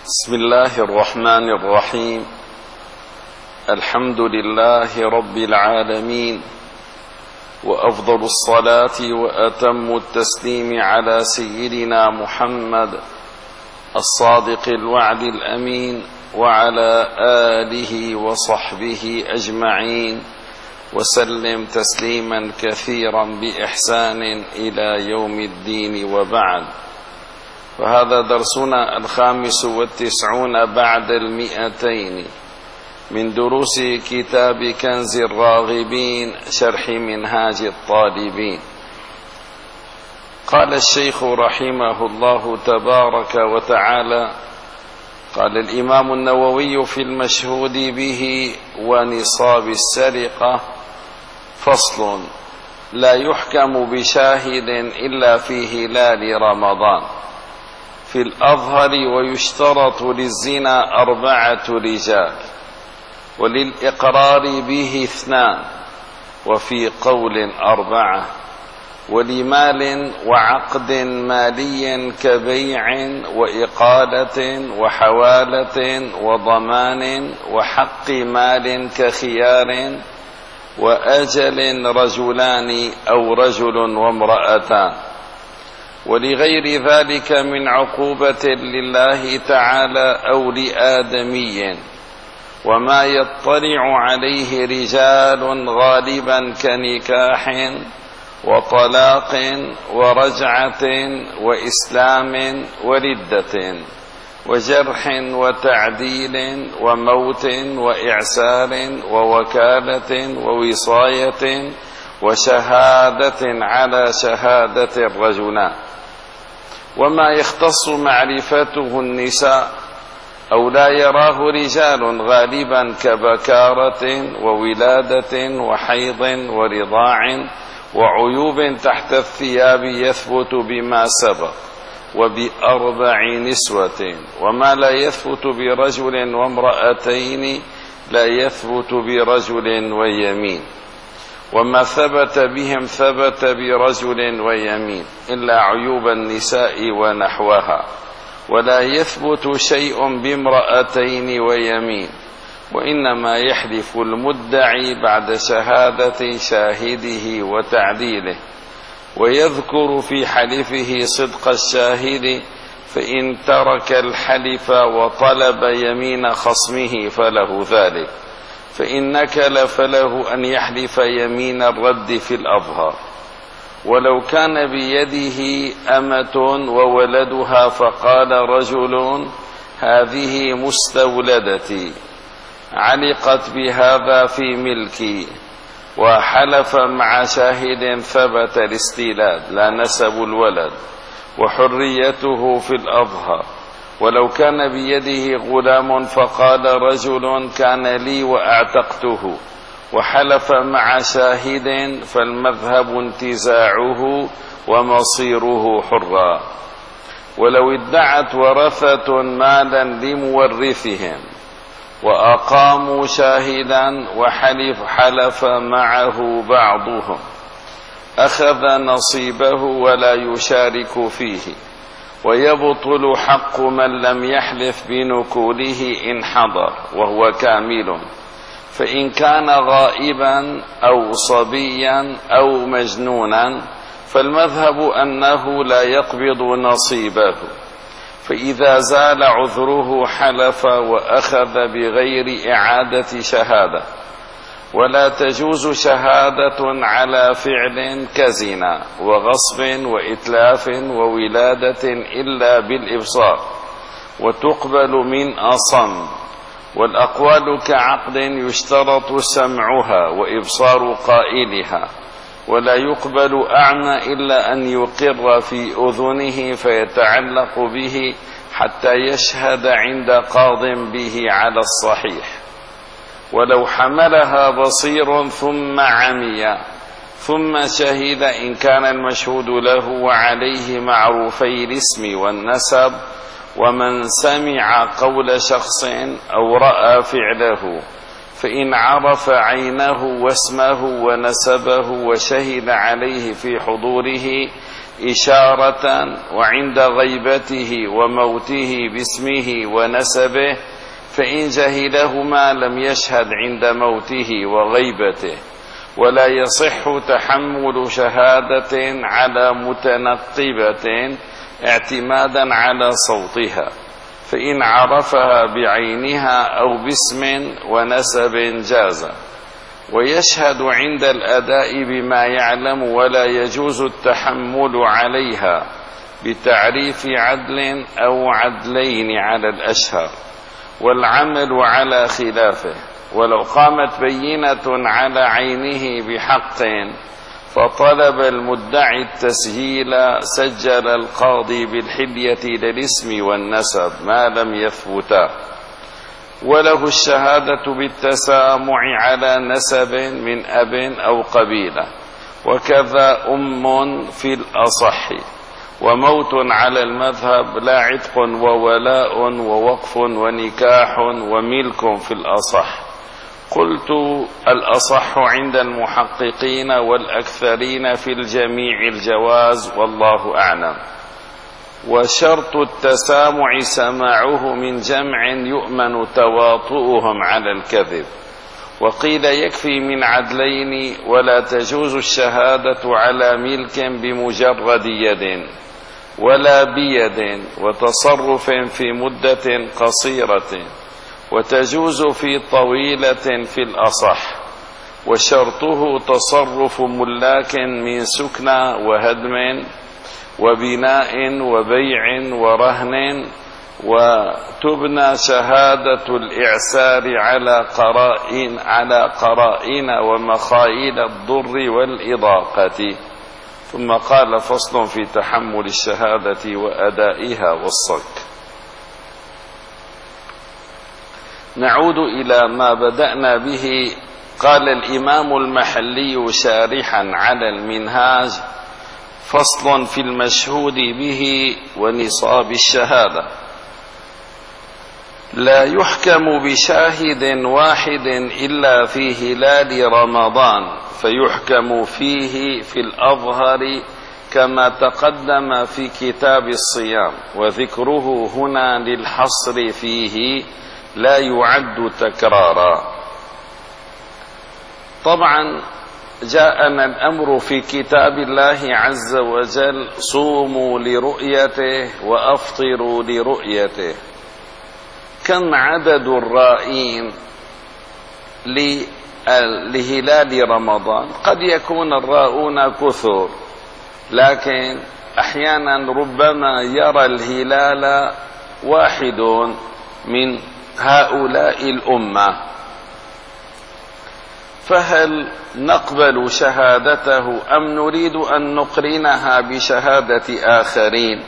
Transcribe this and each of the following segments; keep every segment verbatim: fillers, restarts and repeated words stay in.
بسم الله الرحمن الرحيم. الحمد لله رب العالمين، وأفضل الصلاة وأتم التسليم على سيدنا محمد الصادق الوعد الأمين، وعلى آله وصحبه أجمعين، وسلم تسليما كثيرا بإحسان إلى يوم الدين، وبعد. فهذا درسنا الخامس والتسعون بعد المئتين من دروس كتاب كنز الراغبين شرح منهاج الطالبين. قال الشيخ رحمه الله تبارك وتعالى: قال الإمام النووي في المشهود به ونصاب السرقة: فصل: لا يحكم بشاهد إلا في هلال رمضان في الأظهر، ويشترط للزنا أربعة رجال، وللإقرار به اثنان، وفي قول أربعة، ولمال وعقد مالي كبيع وإقالة وحوالة وضمان وحق مال كخيار وأجل رجلان أو رجل وامرأتان، ولغير ذلك من عقوبة لله تعالى أو لآدمي، وما يطلع عليه رجال غالبا كنكاح وطلاق ورجعة وإسلام وردة وجرح وتعديل وموت وإعسار ووكالة ووصاية وشهادة على شهادة الرجلان، وما يختص معرفته النساء أو لا يراه رجال غالبا كبكارة وولادة وحيض ورضاع وعيوب تحت الثياب يثبت بما سبق، وبأربع نسوة، وما لا يثبت برجل وامرأتين لا يثبت برجل ويمين، وما ثبت بهم ثبت برجل ويمين إلا عيوب النساء ونحوها، ولا يثبت شيء بامرأتين ويمين، وإنما يحلف المدعي بعد شهادة شاهده وتعديله، ويذكر في حلفه صدق الشاهد، فإن ترك الحلف وطلب يمين خصمه فله ذلك، فإن نكل فله أن يحلف يمين الرد في الأظهر. ولو كان بيده أمة وولدها فقال رجل: هذه مستولدتي، علقت بهذا في ملكي، وحلف مع شاهد ثبت الاستيلاد لا نسب الولد وحريته في الأظهر. ولو كان بيده غلام فقال رجل: كان لي وأعتقته، وحلف مع شاهد، فالمذهب انتزاعه ومصيره حرا. ولو ادعت ورثة مالا لمورثهم وأقاموا شاهدا وحلف حلف معه بعضهم، أخذ نصيبه ولا يشارك فيه، ويبطل حق من لم يحلف بنكوله إن حضر وهو كامل، فإن كان غائبا أو صبيا أو مجنونا فالمذهب أنه لا يقبض نصيبه، فإذا زال عذره حلف وأخذ بغير إعادة شهادة. ولا تجوز شهادة على فعل كزنا وغصب وإتلاف وولادة إلا بالإبصار، وتقبل من أصم. والأقوال كعقد يشترط سمعها وإبصار قائلها، ولا يقبل أعمى إلا أن يقر في أذنه فيتعلق به حتى يشهد عند قاض به على الصحيح. ولو حملها بصير ثم عمي ثم شهد، إن كان المشهود له وعليه معروفي الاسم والنسب، ومن سمع قول شخص أو رأى فعله، فإن عرف عينه واسمه ونسبه وشهد عليه في حضوره إشارة وعند غيبته وموته باسمه ونسبه، فإن جهلهما لم يشهد عند موته وغيبته. ولا يصح تحمل شهادة على متنقبة اعتمادا على صوتها، فإن عرفها بعينها أو باسم ونسب جاز. ويشهد عند الأداء بما يعلم، ولا يجوز التحمل عليها بتعريف عدل أو عدلين على الأشهر، والعمل على خلافه. ولو قامت بينة على عينه بحق فطلب المدعي التسجيل، سجل القاضي بالحلية للاسم والنسب ما لم يثبتا، وله الشهادة بالتسامع على نسب من أب أو قبيلة، وكذا أم في الأصح. وموت على المذهب لا عتق وولاء ووقف ونكاح وملك في الأصح. قلت الأصح عند المحققين والأكثرين في الجميع الجواز، والله أعلم. وشرط التسامع سماعه من جمع يؤمن تواطؤهم على الكذب. وقيل يكفي من عدلين، ولا تجوز الشهادة على ملك بمجرد يد ولا بيد وتصرف في مدة قصيرة، وتجوز في طويلة في الأصح. وشرطه تصرف ملاك من سكنى وهدم وبناء وبيع ورهن. وتبنى شهادة الإعسار على قرائن على قرائن ومخايل الضر والإضاقة. ثم قال: فصل في تحمل الشهادة وأدائها والصك. نعود إلى ما بدأنا به. قال الإمام المحلي شارحا على المنهاج: فصل في المشهود به ونصاب الشهادة. لا يحكم بشاهد واحد إلا في هلال رمضان، فيحكم فيه في الأظهر كما تقدم في كتاب الصيام، وذكره هنا للحصر فيه لا يعد تكرارا. طبعا جاءنا الأمر في كتاب الله عز وجل: صوموا لرؤيته وأفطروا لرؤيته. كم عدد الرائين لهلال رمضان؟ قد يكون الراؤون كثر، لكن أحيانا ربما يرى الهلال واحد من هؤلاء الأمة، فهل نقبل شهادته أم نريد أن نقرنها بشهادة آخرين؟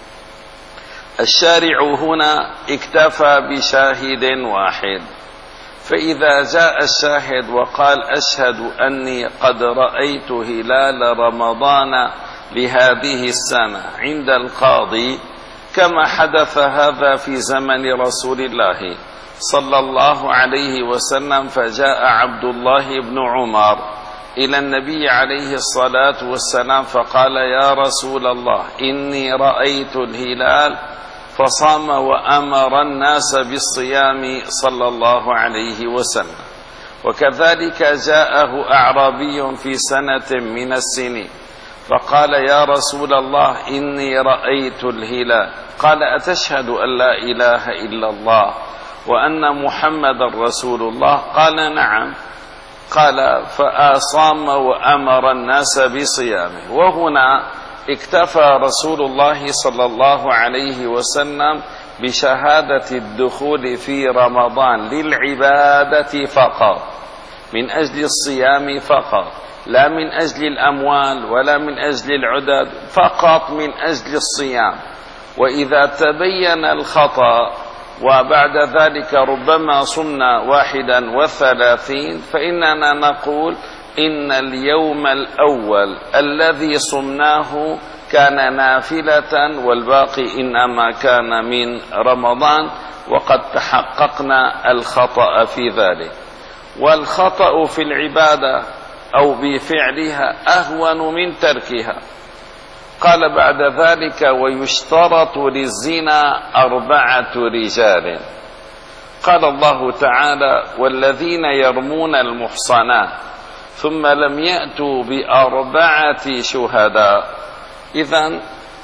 الشارع هنا اكتفى بشاهد واحد، فإذا جاء الشاهد وقال: أشهد أني قد رأيت هلال رمضان لهذه السنة عند القاضي، كما حدث هذا في زمن رسول الله صلى الله عليه وسلم. فجاء عبد الله بن عمر إلى النبي عليه الصلاة والسلام فقال: يا رسول الله، إني رأيت الهلال، فصام وأمر الناس بالصيام صلى الله عليه وسلم. وكذلك جاءه أعرابي في سنة من السنين فقال: يا رسول الله، إني رأيت الهلال. قال: أتشهد أن لا إله إلا الله وأن محمد رسول الله؟ قال: نعم. قال: فأصام وأمر الناس بصيامه. وهنا اكتفى رسول الله صلى الله عليه وسلم بشهادة الدخول في رمضان للعبادة فقط، من أجل الصيام فقط، لا من أجل الأموال ولا من أجل العدد، فقط من أجل الصيام. وإذا تبين الخطأ وبعد ذلك ربما صمنا واحدا وثلاثين، فإننا نقول إن اليوم الأول الذي صمناه كان نافلة، والباقي إنما كان من رمضان، وقد تحققنا الخطأ في ذلك. والخطأ في العبادة أو بفعلها أهون من تركها. قال بعد ذلك: ويشترط للزنا أربعة رجال. قال الله تعالى: والذين يرمون المحصنات ثم لم يأتوا بأربعة شهداء. إذن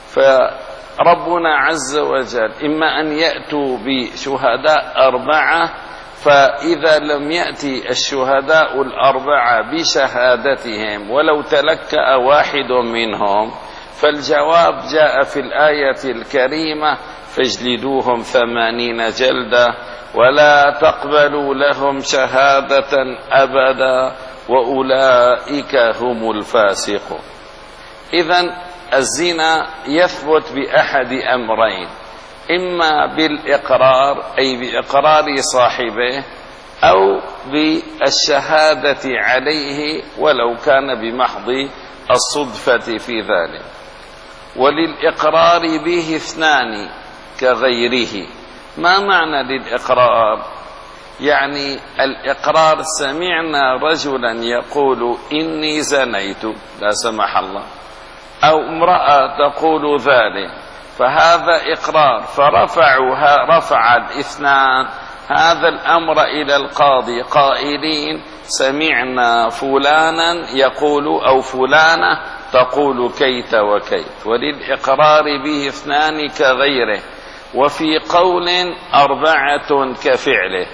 فربنا عز وجل إما أن يأتوا بشهداء أربعة، فإذا لم يأتي الشهداء الأربعة بشهادتهم ولو تلكأ واحد منهم، فالجواب جاء في الآية الكريمة: فاجلدوهم ثمانين جلدة ولا تقبلوا لهم شهادة أبدا وأولئك هم الفاسقون. إذن الزنا يثبت بأحد أمرين: إما بالإقرار أي بإقرار صاحبه، أو بالشهادة عليه ولو كان بمحض الصدفة في ذلك. وللإقرار به اثنان كغيره. ما معنى للإقرار؟ يعني الإقرار: سمعنا رجلا يقول إني زنيت، لا سمح الله، أو امرأة تقول ذلك، فهذا إقرار، فرفعوا رفع الاثنان هذا الأمر إلى القاضي قائلين: سمعنا فلانا يقول أو فلانة تقول كيت وكيت. وللإقرار به اثنان كغيره. وفي قول أربعة كفعله.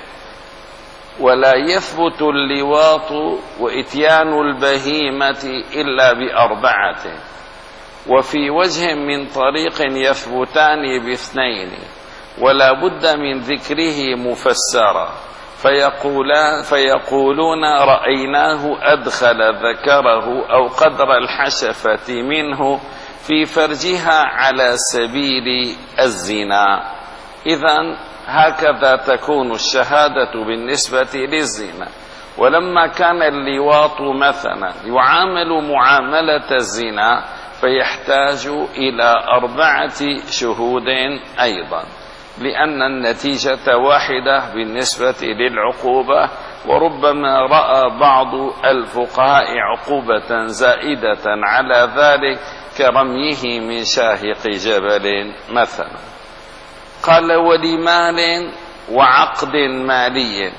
ولا يثبت اللواط وإتيان البهيمة إلا بأربعة. وفي وجه من طريق يثبتان باثنين، ولا بد من ذكره مفسرا، فيقولان فيقولون رأيناه أدخل ذكره أو قدر الحشفة منه في فرجها على سبيل الزنا. إذن هكذا تكون الشهادة بالنسبة للزنا. ولما كان اللواط مثلا يعامل معاملة الزنا، فيحتاج إلى أربعة شهود أيضا، لأن النتيجة واحدة بالنسبة للعقوبة. وربما رأى بعض الفقهاء عقوبة زائدة على ذلك كرميه من شاهق جبل مثلا. قال: ولمال وعقد مالي.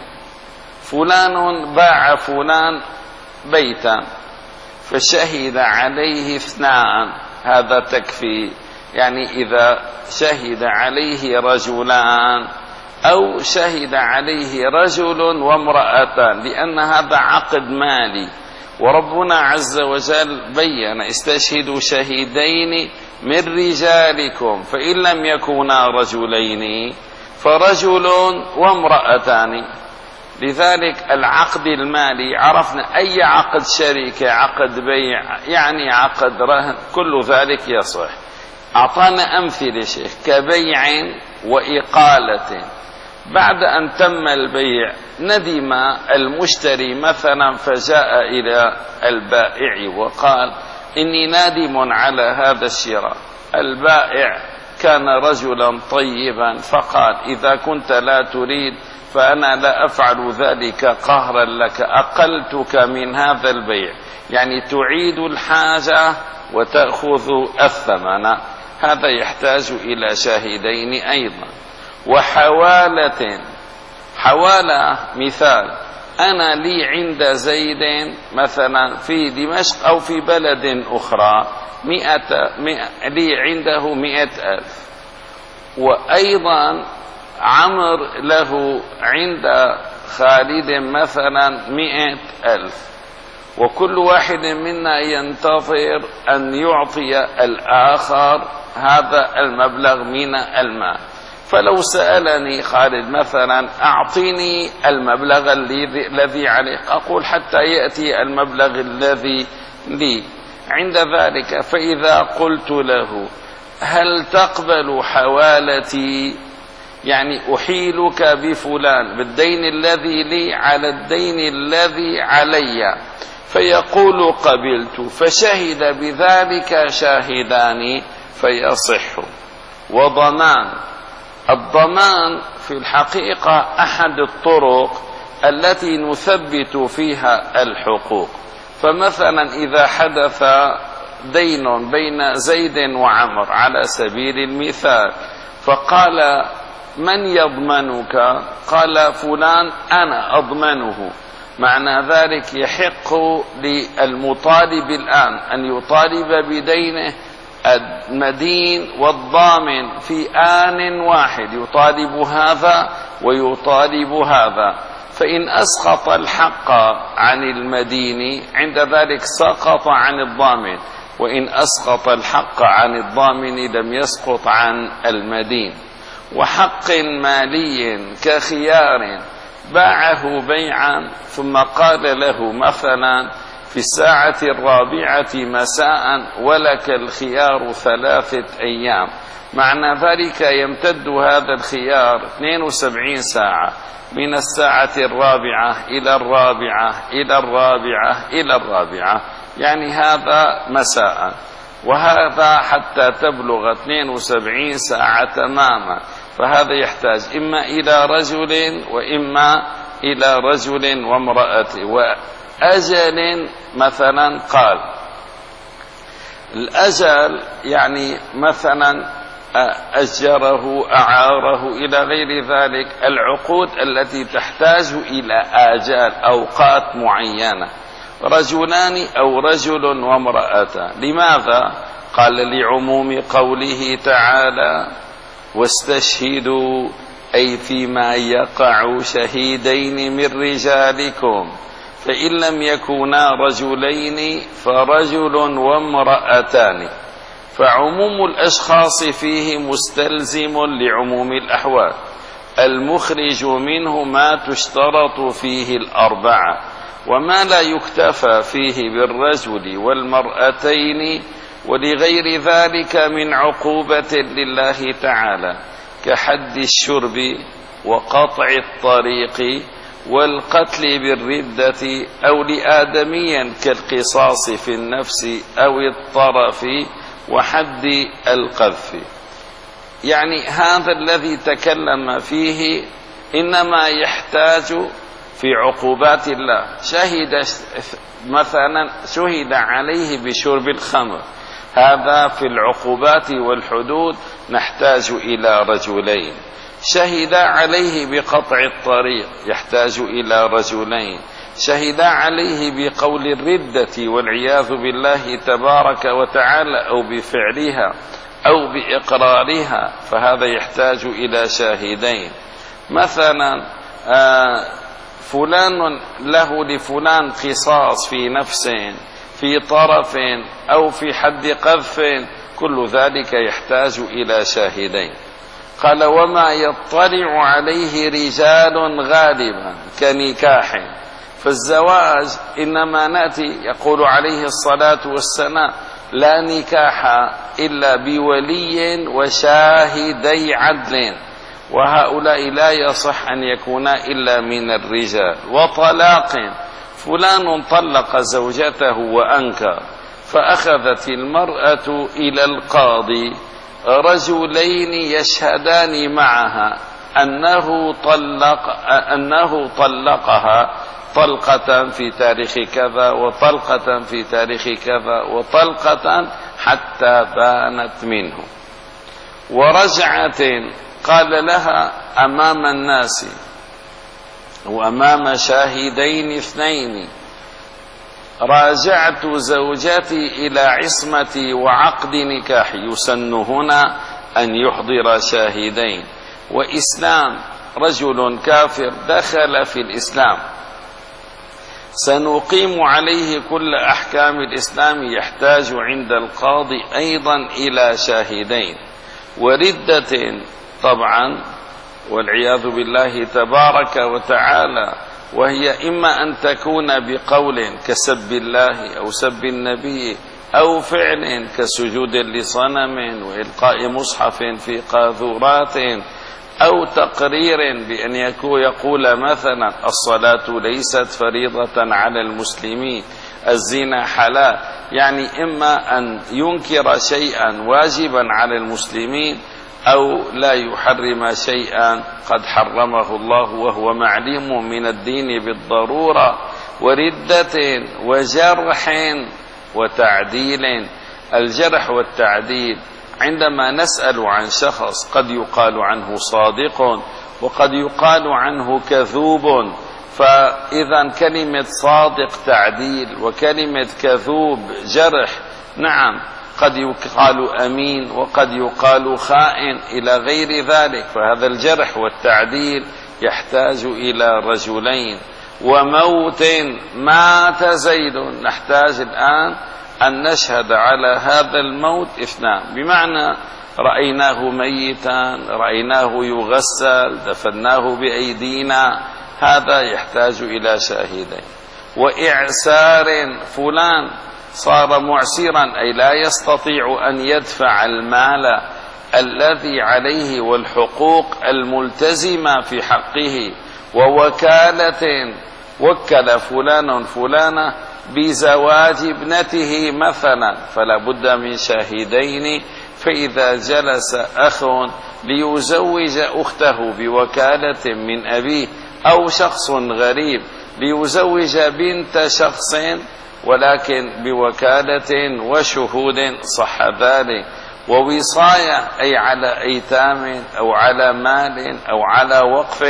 فلان باع فلان بيتا فشهد عليه اثنان، هذا تكفي. يعني إذا شهد عليه رجلان أو شهد عليه رجل وامرأتان، لأن هذا عقد مالي. وربنا عز وجل بيّن: استشهدوا شهيدين من رجالكم فإن لم يكونا رجلين فرجل وامرأتان. لذلك العقد المالي عرفنا أي عقد شركة، عقد بيع، يعني عقد رهن، كل ذلك يصح. أعطانا أمثلة شيخ كبيع وإقالة. بعد أن تم البيع ندم المشتري مثلا فجاء إلى البائع وقال: إني نادم على هذا الشراء. البائع كان رجلا طيبا فقال: إذا كنت لا تريد فأنا لا أفعل ذلك قهرا لك، أقلتك من هذا البيع، يعني تعيد الحاجة وتأخذ الثمن. هذا يحتاج إلى شاهدين أيضا. وحوالة. حوالة مثال: أنا لي عند زيد مثلا في دمشق أو في بلد أخرى مئة, مئة لي عنده مئة ألف، وأيضا عمر له عند خالد مثلا مئة ألف، وكل واحد منا ينتظر أن يعطي الآخر هذا المبلغ من المال. فلو سألني خالد مثلا: أعطيني المبلغ الذي عليك، أقول: حتى يأتي المبلغ الذي لي. عند ذلك فإذا قلت له: هل تقبل حوالتي، يعني أحيلك بفلان بالدين الذي لي على الدين الذي علي، فيقول: قبلت، فشهد بذلك شاهدان فيصح. وضمان. الضمان في الحقيقة أحد الطرق التي نثبت فيها الحقوق. فمثلا إذا حدث دين بين زيد وعمر على سبيل المثال، فقال من يضمنك؟ قال فلان أنا أضمنه. معنى ذلك يحق للمطالب الآن أن يطالب بدينه المدين والضامن في آن واحد، يطالب هذا ويطالب هذا. فإن أسقط الحق عن المدين عند ذلك سقط عن الضامن، وإن أسقط الحق عن الضامن لم يسقط عن المدين. وحق مالي كخيار باعه بيعا ثم قال له مثلا في الساعة الرابعة مساء ولك الخيار ثلاثة أيام، معنى ذلك يمتد هذا الخيار اثنين وسبعين ساعة، من الساعة الرابعة إلى الرابعة إلى الرابعة إلى الرابعة، يعني هذا مساء، وهذا حتى تبلغ اثنين وسبعين ساعة تماما. فهذا يحتاج إما إلى رجل وإما إلى رجل وامرأة وأجل. مثلا قال الأجل يعني مثلا أجره أعاره إلى غير ذلك، العقود التي تحتاج إلى آجال أوقات معينة، رجلان أو رجل وامرأة. لماذا؟ قال لعموم قوله تعالى واستشهدوا، أي فيما يقع شهيدين من رجالكم، فإن لم يكونا رجلين فرجل وامرأتان. فعموم الأشخاص فيه مستلزم لعموم الأحوال، المخرج منه ما تشترط فيه الأربعة، وما لا يكتفى فيه بالرجل والمرأتين ولغير ذلك من عقوبة لله تعالى كحد الشرب وقطع الطريق والقتل بالردة، أو لآدميا كالقصاص في النفس أو الطرف وحد القذف. يعني هذا الذي تكلم فيه إنما يحتاج في عقوبات الله. شهد مثلا شهد عليه بشرب الخمر، هذا في العقوبات والحدود نحتاج إلى رجلين. شهد عليه بقطع الطريق يحتاج إلى رجلين. شهد عليه بقول الردة والعياذ بالله تبارك وتعالى أو بفعلها أو بإقرارها، فهذا يحتاج إلى شاهدين. مثلا فلان له لفلان قصاص في نفس في طرف أو في حد قذف، كل ذلك يحتاج إلى شاهدين. قال وما يطلع عليه رجال غالبا كنكاح، فالزواج إنما نأتي يقول عليه الصلاة والسلام لا نكاح إلا بولي وشاهدي عدل، وهؤلاء لا يصح أن يكونا إلا من الرجال. وطلاق، فلان طلق زوجته وأنكر، فأخذت المرأة إلى القاضي رجلين يشهدان معها أنه طلق أنه طلقها طلقة في تاريخ كذا وطلقة في تاريخ كذا وطلقة حتى بانت منه. ورجعة قال لها أمام الناس وأمام شاهدين اثنين راجعت زوجتي إلى عصمتي وعقد نكاحي، يسن هنا أن يحضر شاهدين. وإسلام، رجل كافر دخل في الإسلام سنقيم عليه كل أحكام الإسلام، يحتاج عند القاضي أيضا إلى شاهدين. وردة طبعا والعياذ بالله تبارك وتعالى، وهي إما أن تكون بقول كسب الله أو سب النبي، أو فعل كسجود لصنم وإلقاء مصحف في قاذورات، أو تقرير بأن يقول مثلا الصلاة ليست فريضة على المسلمين، الزنا حلال. يعني إما أن ينكر شيئا واجبا على المسلمين أو لا يحرم شيئا قد حرمه الله وهو معلوم من الدين بالضرورة. وردة وجرح وتعديل، الجرح والتعديل عندما نسأل عن شخص قد يقال عنه صادق وقد يقال عنه كذوب، فإذا كلمة صادق تعديل وكلمة كذوب جرح. نعم، قد يقال أمين وقد يقال خائن إلى غير ذلك، فهذا الجرح والتعديل يحتاج إلى رجلين. وموت مات زيد، نحتاج الآن أن نشهد على هذا الموت اثنان، بمعنى رأيناه ميتا، رأيناه يغسل، دفناه بأيدينا، هذا يحتاج إلى شاهدين. وإعسار، فلان صار معسرا أي لا يستطيع أن يدفع المال الذي عليه والحقوق الملتزمة في حقه. ووكالة، وكل فلان فلانة بزواج ابنته مثلا، فلا بد من شاهدين. فإذا جلس أخ ليزوج أخته بوكالة من أبيه، أو شخص غريب ليزوج بنت شخص ولكن بوكالة وشهود، صح ذلك. ووصاية أي على أيتام أو على مال أو على وقف.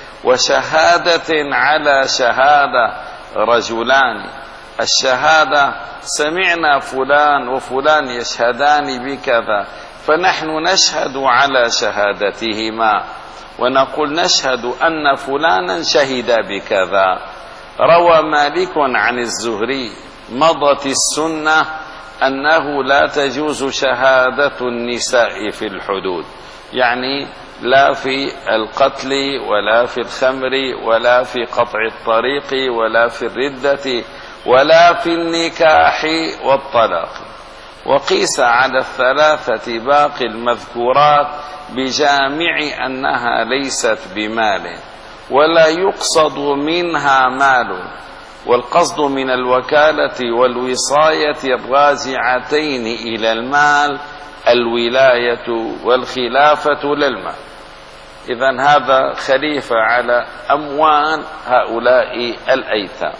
وشهادة على شهادة، رجلان. الشهادة سمعنا فلان وفلان يشهدان بكذا، فنحن نشهد على شهادتهما ونقول نشهد أن فلانا شهد بكذا. روى مالك عن الزهري: مضت السنة أنه لا تجوز شهادة النساء في الحدود، يعني لا في القتل ولا في الخمر ولا في قطع الطريق ولا في الردة ولا في النكاح والطلاق. وقيس على الثلاثة باقي المذكورات بجامع أنها ليست بمال ولا يقصد منها مال، والقصد من الوكالة والوصاية الراجعتين إلى المال الولاية والخلافة للمال. إذن هذا خليفة على أموال هؤلاء الأيتام.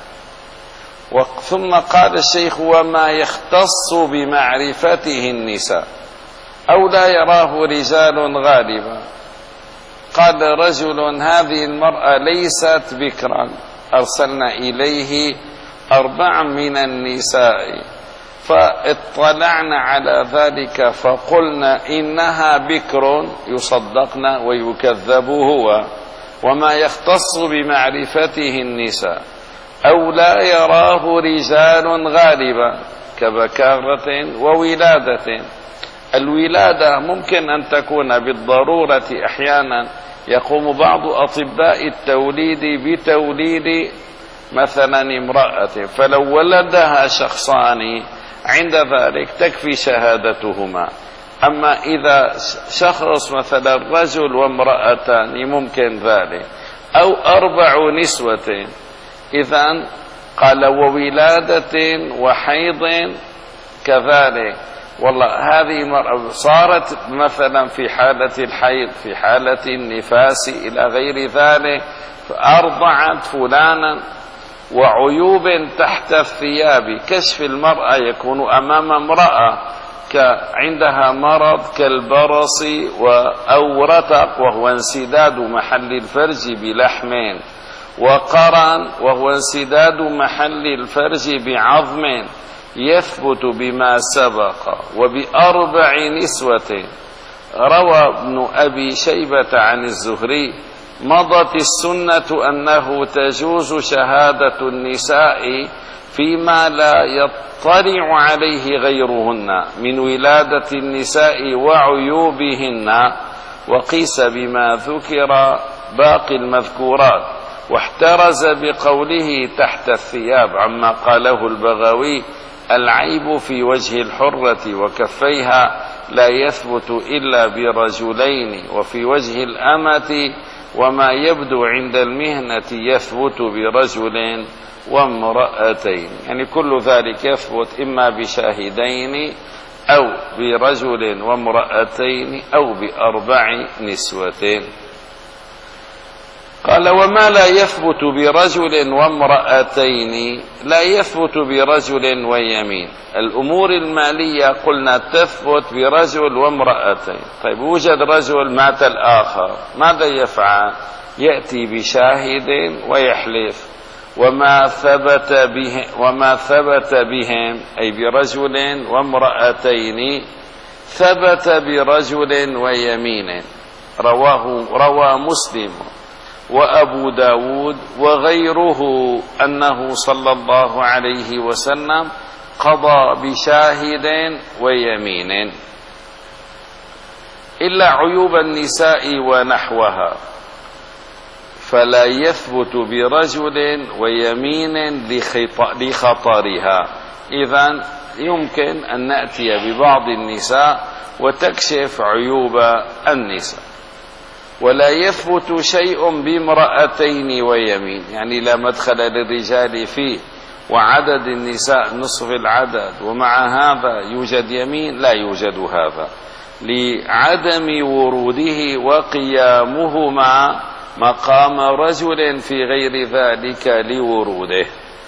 ثم قال الشيخ: وما يختص بمعرفته النساء أو لا يراه رجال غالبا. قال رجل: هذه المرأة ليست بكرا، أرسلنا إليه أربع من النساء فاطلعنا على ذلك فقلنا إنها بكر، يصدقنا ويكذب هو. وما يختص بمعرفته النساء أو لا يراه رجال غالبا كبكارة وولادة. الولادة ممكن أن تكون بالضرورة، أحيانا يقوم بعض أطباء التوليد بتوليد مثلا امرأة، فلو ولدها شخصان عند ذلك تكفي شهادتهما. أما إذا شخص مثلا رجل وامرأتان ممكن ذلك، أو أربع نسوة. إذن قال: وولادة وحيض كذلك. والله هذه مرأة صارت مثلا في حالة الحيض، في حالة النفاس إلى غير ذلك، فأرضعت فلانا. وعيوب تحت الثياب، كشف المرأة يكون أمام امرأة عندها مرض كالبرص أو رتق وهو انسداد محل الفرج بلحم، وقرن وهو انسداد محل الفرج بعظم، يثبت بما سبق. وبأربع نسوة. روى ابن أبي شيبة عن الزهري: مضت السنة أنه تجوز شهادة النساء فيما لا يطلع عليه غيرهن من ولادة النساء وعيوبهن. وقيس بما ذكر باقي المذكورات، واحترز بقوله تحت الثياب عما قاله البغوي: العيب في وجه الحرة وكفيها لا يثبت إلا برجلين، وفي وجه الأمة وما يبدو عند المهنة يثبت برجل وامرأتين. يعني كل ذلك يثبت إما بشاهدين أو برجل وامرأتين أو بأربع نسوة. قال: وما لا يثبت برجل وامرأتين لا يثبت برجل ويمين. الأمور المالية قلنا تثبت برجل وامرأتين. طيب وجد رجل مات الآخر، ماذا يفعل؟ يأتي بشاهد ويحلف، وما ثبت به وما ثبت بهم أي برجل وامرأتين ثبت برجل ويمين. رواه روى مسلم وأبو داود وغيره أنه صلى الله عليه وسلم قضى بشاهد ويمين، إلا عيوب النساء ونحوها فلا يثبت برجل ويمين لخطرها. إذن يمكن أن نأتي ببعض النساء وتكشف عيوب النساء، ولا يثبت شيء بامرأتين ويمين، يعني لا مدخل للرجال فيه، وعدد النساء نصف العدد، ومع هذا يوجد يمين، لا يوجد هذا لعدم وروده وقيامهما مقام رجل في غير ذلك لوروده.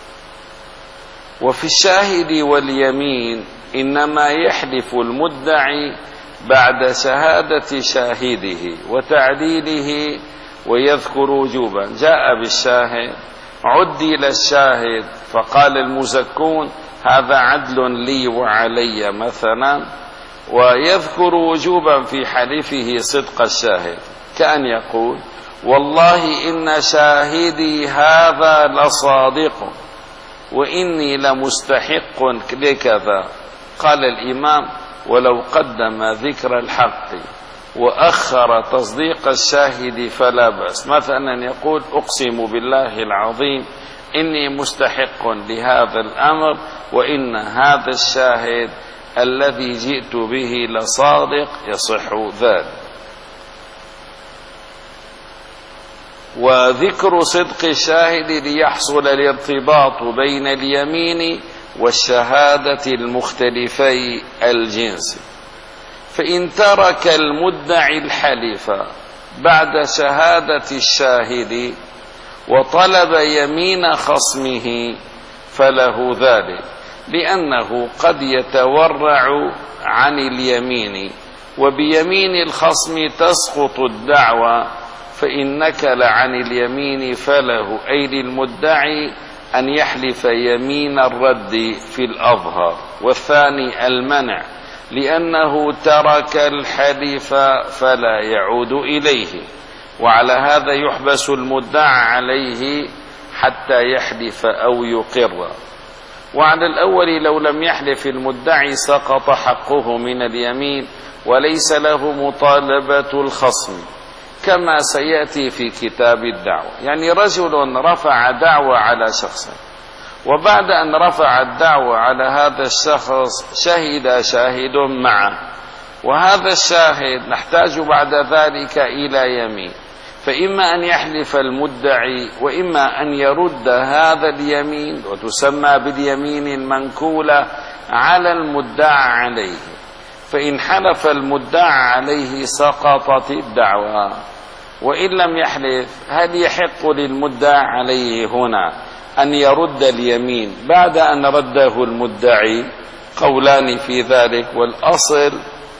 وفي الشاهد واليمين إنما يحلف المدعي بعد شهادة شاهده وتعديله ويذكر وجوبا. جاء بالشاهد، عدل الشاهد، فقال المزكون هذا عدل لي وعلي مثلا، ويذكر وجوبا في حلفه صدق الشاهد، كأن يقول: والله إن شاهدي هذا لصادق وإني لمستحق لكذا. قال الإمام: ولو قدم ذكر الحق وأخر تصديق الشاهد فلا بأس. مثلا يقول: أقسم بالله العظيم إني مستحق لهذا الأمر، وإن هذا الشاهد الذي جئت به لصادق، يصح ذلك. وذكر صدق الشاهد ليحصل الارتباط بين اليمين والشهادة المختلفي الجنس. فإن ترك المدعي الحلف بعد شهادة الشاهد وطلب يمين خصمه فله ذلك، لأنه قد يتورع عن اليمين، وبيمين الخصم تسقط الدعوى، فإن نكل عن اليمين فله أي للمدعي أن يحلف يمين الرد في الأظهر. والثاني المنع، لأنه ترك الحلف فلا يعود إليه، وعلى هذا يحبس المدعى عليه حتى يحلف أو يقر. وعلى الأول لو لم يحلف المدعي سقط حقه من اليمين وليس له مطالبة الخصم، كما سيأتي في كتاب الدعوة. يعني رجل رفع دعوة على شخص، وبعد أن رفع الدعوة على هذا الشخص شهد شاهد معه، وهذا الشاهد نحتاج بعد ذلك إلى يمين، فإما أن يحلف المدعي وإما أن يرد هذا اليمين، وتسمى باليمين المنكولة على المدعى عليه. فإن حلف المدعى عليه سقطت الدعوة، وإن لم يحلف هل يحق للمدعى عليه هنا أن يرد اليمين بعد أن رده المدعي؟ قولان في ذلك، والأصل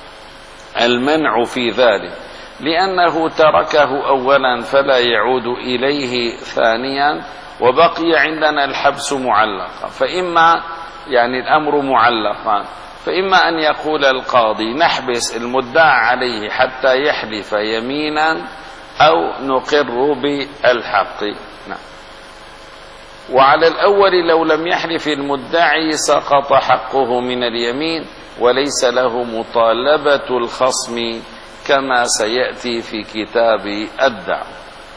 المنع في ذلك، لأنه تركه أولا فلا يعود إليه ثانيا، وبقي عندنا الحبس معلقا. فإما يعني الأمر معلقا، فإما أن يقول القاضي نحبس المدعى عليه حتى يحلف يمينا، أو نقر بالحق. نعم. وعلى الأول لو لم يحلف المدعي سقط حقه من اليمين وليس له مطالبة الخصم، كما سيأتي في كتاب الدعوة.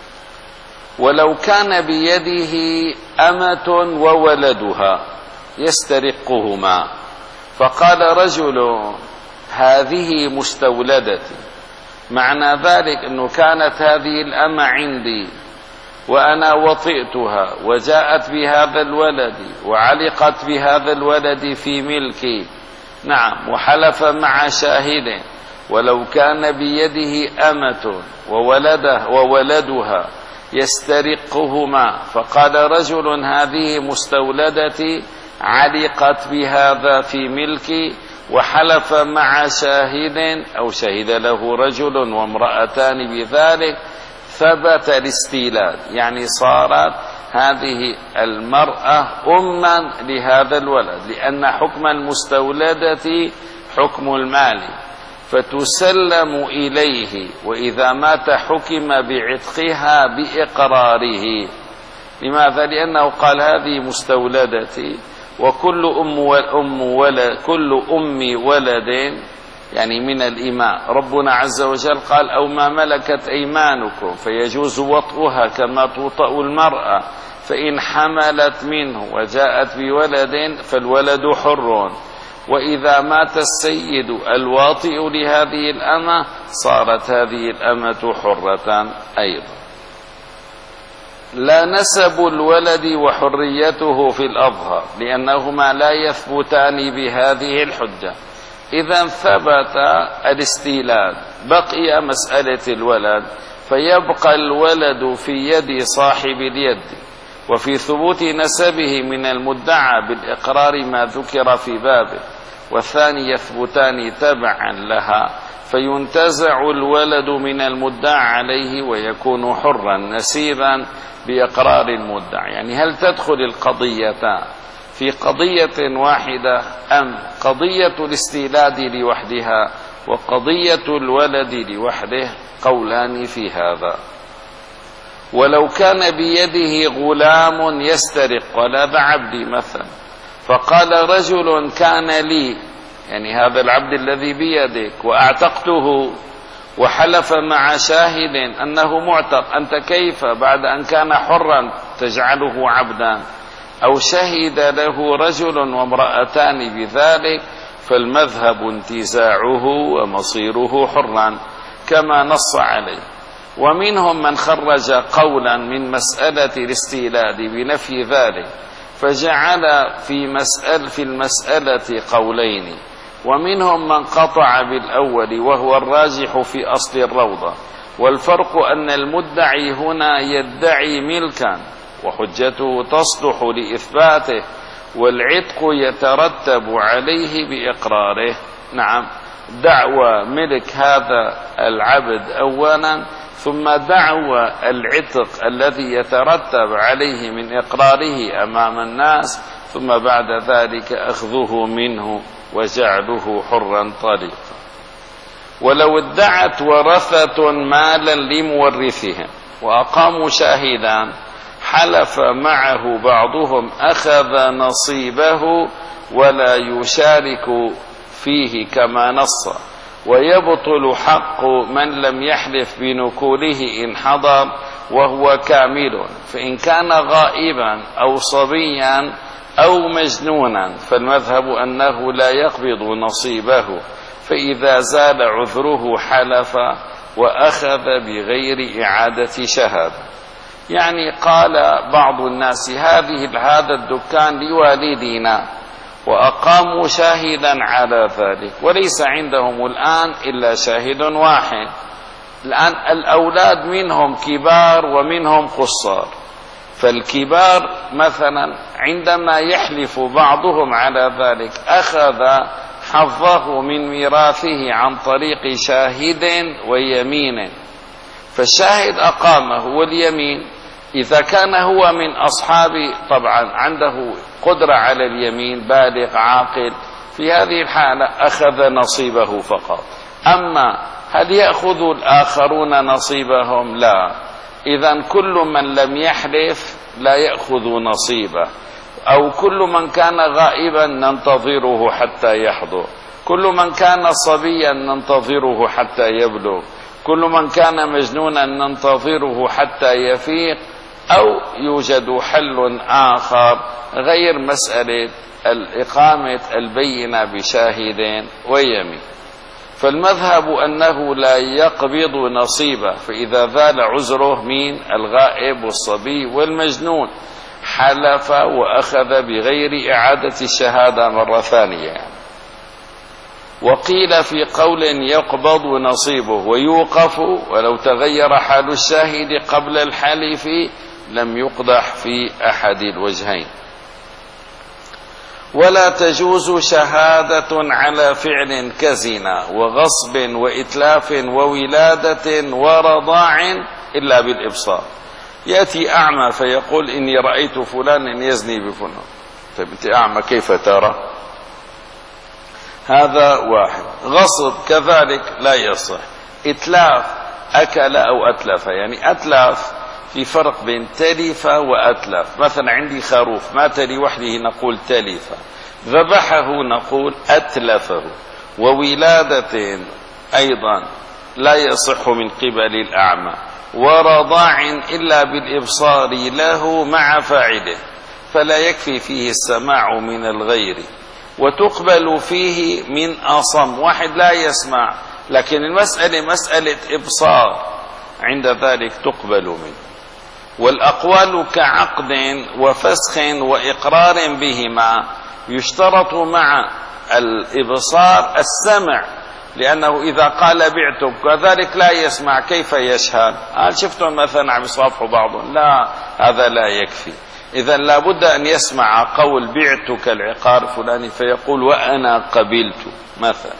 ولو كان بيده أمة وولدها يسترقهما، فقال رجل هذه مستولدتي، معنى ذلك أنه كانت هذه الأمة عندي وأنا وطئتها وجاءت بهذا الولد وعلقت بهذا الولد في ملكي. نعم. وحلف مع شاهد، ولو كان بيده أمة وولده وولدها يسترقهما، فقال رجل هذه مستولدتي علقت بهذا في ملكي، وحلف مع شاهد أو شهد له رجل وامرأتان بذلك، ثبت الاستيلاد، يعني صارت هذه المرأة أما لهذا الولد، لأن حكم المستولدة حكم المال، فتسلم إليه، وإذا مات حكم بعتقها بإقراره. لماذا؟ لأنه قال هذه مستولدتي، وكل أم وأم ولد كل أم ولد يعني من الإماء، ربنا عز وجل قال أو ما ملكت أيمانكم، فيجوز وطئها كما توطأ المرأة، فإن حملت منه وجاءت بولد فالولد حر، وإذا مات السيد الواطئ لهذه الأمة صارت هذه الأمة حرة أيضا. لا نسب الولد وحريته في الأظهر، لأنهما لا يثبتان بهذه الحجة. إذا ثبت الاستيلاد، بقي مسألة الولد، فيبقى الولد في يد صاحب اليد، وفي ثبوت نسبه من المدعى بالإقرار ما ذكر في بابه، والثاني يثبتان تبعا لها، فينتزع الولد من المدعى عليه ويكون حرا نسيبا بإقرار المدعى. يعني هل تدخل القضيتان في قضية واحدة، أم قضية الاستيلاد لوحدها وقضية الولد لوحده؟ قولان في هذا. ولو كان بيده غلام يسترق ولد عبدي مثلا، فقال رجل كان لي، يعني هذا العبد الذي بيدك، وأعتقته، وحلف مع شاهد أنه معتق، أنت كيف بعد أن كان حرا تجعله عبدا؟ أو شهد له رجل وامرأتان بذلك، فالمذهب انتزاعه ومصيره حرا كما نص عليه. ومنهم من خرج قولا من مسألة الاستيلاد بنفي ذلك، فجعل في مسألة في المسألة قولين، ومنهم من قطع بالأول وهو الراجح في أصل الروضة. والفرق أن المدعي هنا يدعي ملكا وحجته تصلح لإثباته، والعتق يترتب عليه بإقراره. نعم، دعوى ملك هذا العبد أولا، ثم دعوى العتق الذي يترتب عليه من إقراره أمام الناس، ثم بعد ذلك أخذه منه وجعله حرا طليقا. ولو ادعت ورثة مالا لمورثهم وأقاموا شاهدا، حلف معه بعضهم أخذ نصيبه ولا يشارك فيه كما نص، ويبطل حق من لم يحلف بنكوله إن حضر وهو كامل، فإن كان غائبا أو صبيا أو مجنونا فالمذهب أنه لا يقبض نصيبه، فإذا زال عذره حلف وأخذ بغير إعادة شهادة. يعني قال بعض الناس هذه هذا الدكان لوالدينا، وأقاموا شاهدا على ذلك، وليس عندهم الآن إلا شاهد واحد. الآن الأولاد منهم كبار ومنهم قصار، فالكبار مثلا عندما يحلف بعضهم على ذلك أخذ حظه من ميراثه عن طريق شاهد ويمين، فالشاهد أقامه، واليمين إذا كان هو من أصحاب طبعا عنده قدرة على اليمين بالغ عاقل، في هذه الحالة أخذ نصيبه فقط. أما هل يأخذ الآخرون نصيبهم؟ لا. إذن كل من لم يحلف لا يأخذ نصيبه، أو كل من كان غائبا ننتظره حتى يحضر، كل من كان صبيا ننتظره حتى يبلغ، كل من كان مجنونا ننتظره حتى يفيق، أو يوجد حل آخر غير مسألة الإقامة البينة بشاهدين ويمين. فالمذهب أنه لا يقبض نصيبه، فإذا ذال عذره من الغائب والصبي والمجنون حلف وأخذ بغير إعادة الشهادة مرة ثانية. وقيل في قول يقبض نصيبه ويوقف ولو تغير حال الشاهد قبل الحلف لم يقدح في أحد الوجهين. ولا تجوز شهادة على فعل كزنا وغصب وإتلاف وولادة ورضاع إلا بالإبصار. يأتي أعمى فيقول إني رأيت فلان يزني بفلان. طيب أنت أعمى كيف ترى؟ هذا واحد. غصب كذلك لا يصح. إتلاف أكل أو أتلف، يعني أتلف في فرق بين تلف وأتلف. مثلا عندي خروف مات لوحده نقول تلف، ذبحه نقول أتلفه. وولادة أيضا لا يصح من قبل الأعمى. ورضاع إلا بالإبصار له مع فاعله، فلا يكفي فيه السماع من الغير. وتقبل فيه من أصم، واحد لا يسمع لكن المسألة مسألة إبصار، عند ذلك تقبل منه. والأقوال كعقد وفسخ وإقرار بهما يشترط مع الإبصار السمع، لأنه إذا قال بعتك كذلك لا يسمع كيف يشهد؟ هل شفتم مثلا عم يصافحوا بعضهم؟ لا، هذا لا يكفي. إذا لابد أن يسمع قول بعتك العقار فلاني فيقول وأنا قبلت مثلا.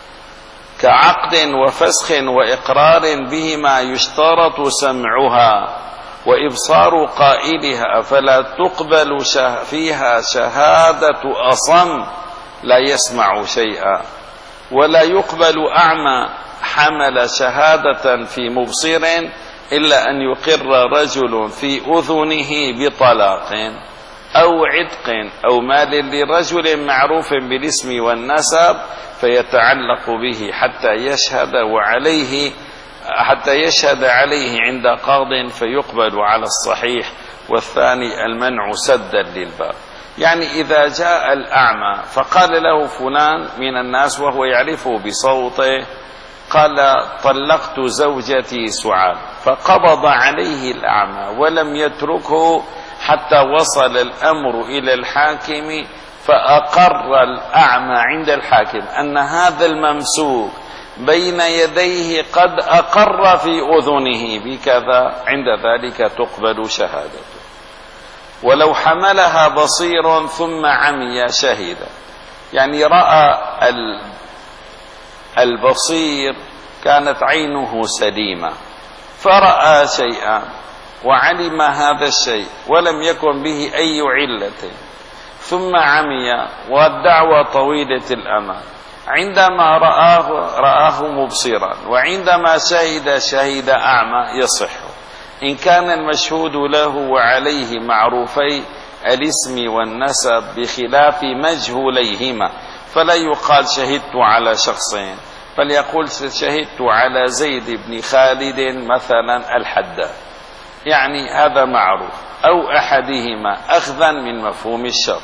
كعقد وفسخ وإقرار بهما يشترط سمعها وإبصار قائلها، فلا تقبل شه فيها شهادة أصم لا يسمع شيئا. ولا يقبل أعمى حمل شهادة في مبصر إلا أن يقر رجل في أذنه بطلاق أو عتق أو مال لرجل معروف بالاسم والنسب فيتعلق به حتى يشهد وعليه حتى يشهد عليه عند قاض فيقبل على الصحيح، والثاني المنع سدا للباب. يعني إذا جاء الأعمى فقال له فلان من الناس وهو يعرفه بصوته، قال طلقت زوجتي سعاد، فقبض عليه الأعمى ولم يتركه حتى وصل الأمر إلى الحاكم، فأقر الأعمى عند الحاكم أن هذا الممسوك بين يديه قد أقر في أذنه بكذا، عند ذلك تقبل شهادته. ولو حملها بصير ثم عمي شهد، يعني رأى البصير كانت عينه سليمة فرأى شيئا وعلم هذا الشيء ولم يكن به أي علة، ثم عمي والدعوة طويلة الأمد، عندما رآه رآه مبصرا وعندما شهد شهد أعمى يصح إن كان المشهود له وعليه معروفي الاسم والنسب بخلاف مجهوليهما، فلا يقال شهدت على شخصين، بل يقول شهدت على زيد بن خالد مثلا الحداد، يعني هذا معروف، أو أحدهما أخذا من مفهوم الشر.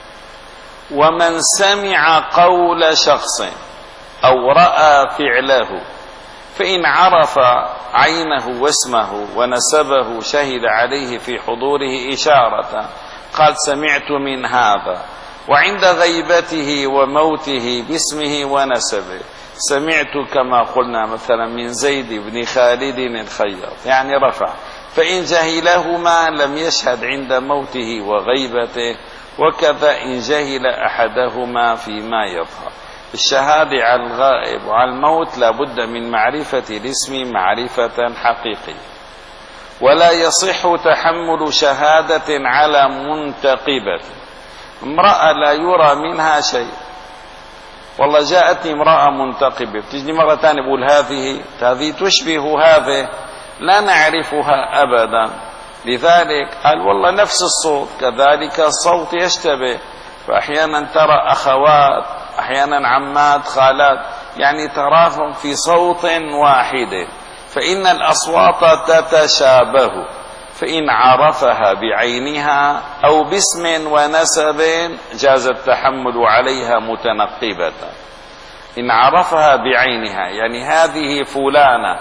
ومن سمع قول شخص أو رأى فعله فإن عرف عينه واسمه ونسبه شهد عليه في حضوره إشارة، قال سمعت من هذا، وعند غيبته وموته باسمه ونسبه سمعت كما قلنا مثلا من زيد بن خالد الخياط، يعني رفع. فإن جهلهما لم يشهد عند موته وغيبته، وكذا إن جهل أحدهما فيما يظهر. الشهادة على الغائب وعلى الموت لا بد من معرفة الاسم معرفة حقيقية. ولا يصح تحمل شهادة على منتقبة، امرأة لا يرى منها شيء، والله جاءتني امرأة منتقبة، بتجني مرة ثانية بقول هذه هذه تشبه هذه، لا نعرفها أبدا، لذلك قال والله نفس الصوت، كذلك الصوت يشتبه، فأحيانا ترى أخوات أحيانا عمات خالات، يعني تراهم في صوت واحد، فإن الأصوات تتشابه، فإن عرفها بعينها أو باسم ونسب جاز التحمل عليها متنقبة. إن عرفها بعينها يعني هذه فلانة،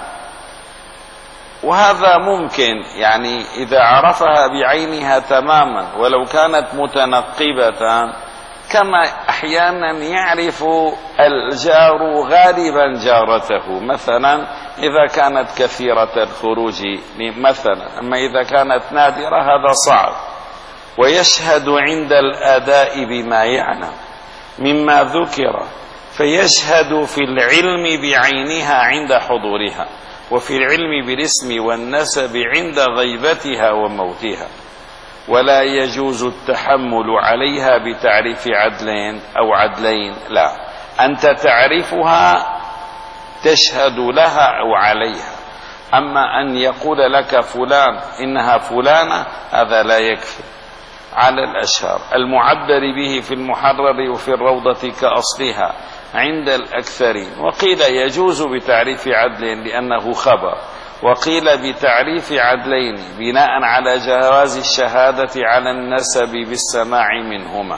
وهذا ممكن، يعني إذا عرفها بعينها تماما، ولو كانت متنقبة كما أحيانا يعرف الجار غالبا جارته، مثلا إذا كانت كثيرة الخروج مثلا، أما إذا كانت نادرة هذا صعب. ويشهد عند الأداء بما يعلم مما ذكر، فيشهد في العلم بعينها عند حضورها، وفي العلم بالاسم والنسب عند غيبتها وموتها. ولا يجوز التحمل عليها بتعريف عدلين أو عدلين، لا، أنت تعرفها تشهد لها أو عليها. أما أن يقول لك فلان إنها فلانة هذا لا يكفي على الأشهر المعبر به في المحرر وفي الروضة كأصلها عند الأكثرين. وقيل يجوز بتعريف عدل لأنه خبر، وقيل بتعريف عدلين بناء على جواز الشهادة على النسب بالسماع منهما.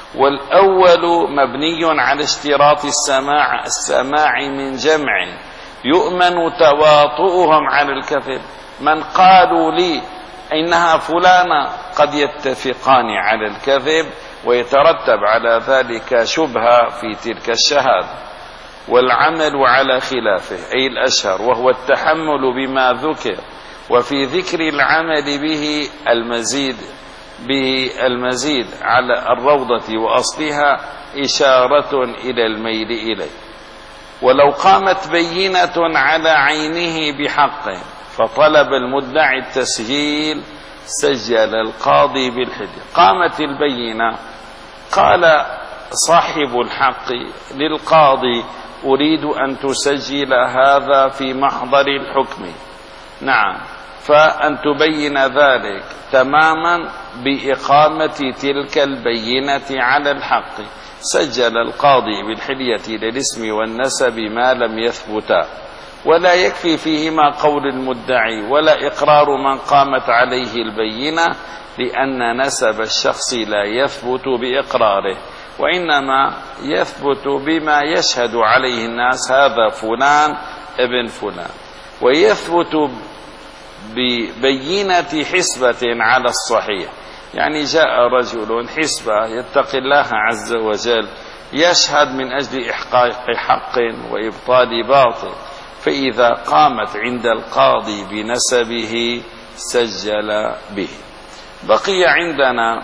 والأول مبني على اشتراط السماع السماع من جمع يؤمن تواطؤهم على الكذب. من قالوا لي إنها فلانة قد يتفقان على الكذب ويترتب على ذلك شبهة في تلك الشهادة. والعمل على خلافه أي الأشهر، وهو التحمل بما ذكر، وفي ذكر العمل به المزيد به المزيد على الروضة وأصلها إشارة إلى الميل إليه. ولو قامت بينة على عينه بحق فطلب المدعي التسجيل سجل القاضي بالحجة. قامت البينة، قال صاحب الحق للقاضي أريد أن تسجل هذا في محضر الحكم. نعم، فأن تبين ذلك تماما بإقامة تلك البينة على الحق. سجل القاضي بالحلية للاسم والنسب ما لم يثبتا، ولا يكفي فيهما قول المدعي ولا إقرار من قامت عليه البينة، لأن نسب الشخص لا يثبت بإقراره، وإنما يثبت بما يشهد عليه الناس هذا فلان ابن فلان. ويثبت ببينة حسبة على الصحيح، يعني جاء رجل حسبة يتقي الله عز وجل يشهد من أجل إحقاق حق وإبطال باطل، فإذا قامت عند القاضي بنسبه سجل به. بقي عندنا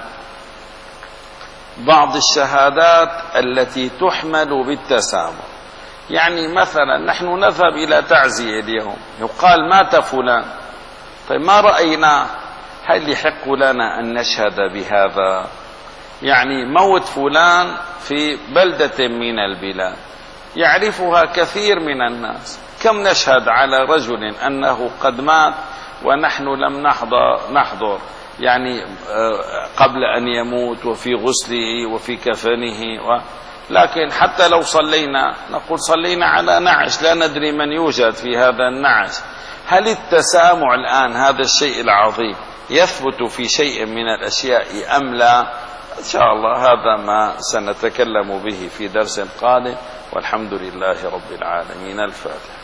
بعض الشهادات التي تحمل بالتسامح. يعني مثلا نحن نذهب إلى تعزية اليوم، يقال مات فلان، طيب ما رأينا، هل يحق لنا أن نشهد بهذا؟ يعني موت فلان في بلدة من البلاد يعرفها كثير من الناس، كم نشهد على رجل أنه قد مات ونحن لم نحضر, نحضر يعني قبل أن يموت وفي غسله وفي كفنه و... لكن حتى لو صلينا نقول صلينا على نعش لا ندري من يوجد في هذا النعش. هل التسامع الآن هذا الشيء العظيم يثبت في شيء من الأشياء أم لا؟ إن شاء الله هذا ما سنتكلم به في درس قادم، والحمد لله رب العالمين. الفاتحة.